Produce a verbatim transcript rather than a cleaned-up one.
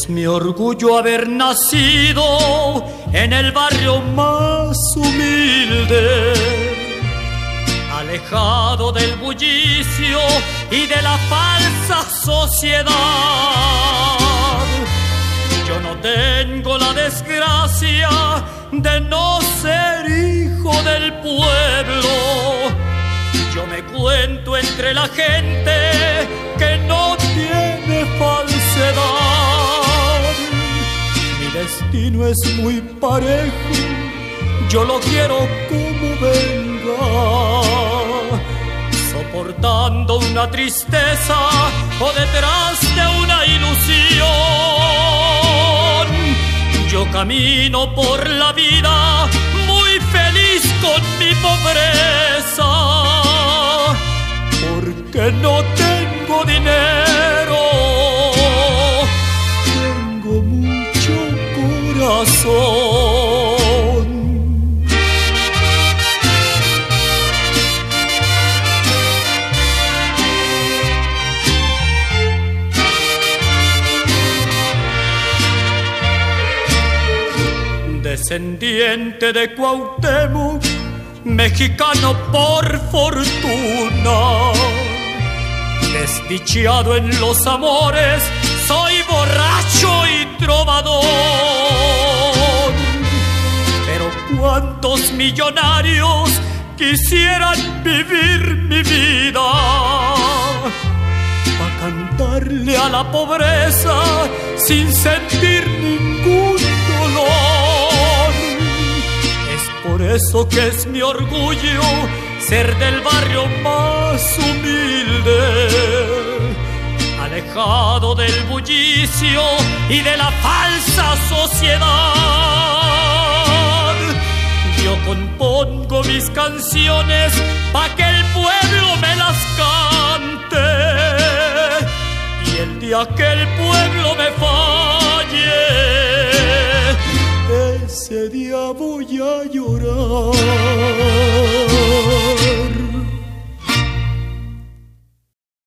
Es mi orgullo haber nacido en el barrio más humilde, alejado del bullicio y de la falsa sociedad. Yo no tengo la desgracia de no ser hijo del pueblo. Yo me cuento entre la gente que no tiene falsedad. Mi destino es muy parejo, yo lo quiero como venga, soportando una tristeza o detrás de una ilusión. Yo camino por la vida muy feliz con mi pobreza, porque no tengo dinero, tengo mucho corazón. Descendiente de Cuauhtémoc, mexicano por fortuna, desdichado en los amores, soy borracho y trovador. Pero cuántos millonarios quisieran vivir mi vida para cantarle a la pobreza sin sentir ningún dolor. Por eso que es mi orgullo ser del barrio más humilde, alejado del bullicio y de la falsa sociedad. Yo compongo mis canciones pa' que el pueblo me las cante, y el día que el pueblo me falle, ese día voy a llorar.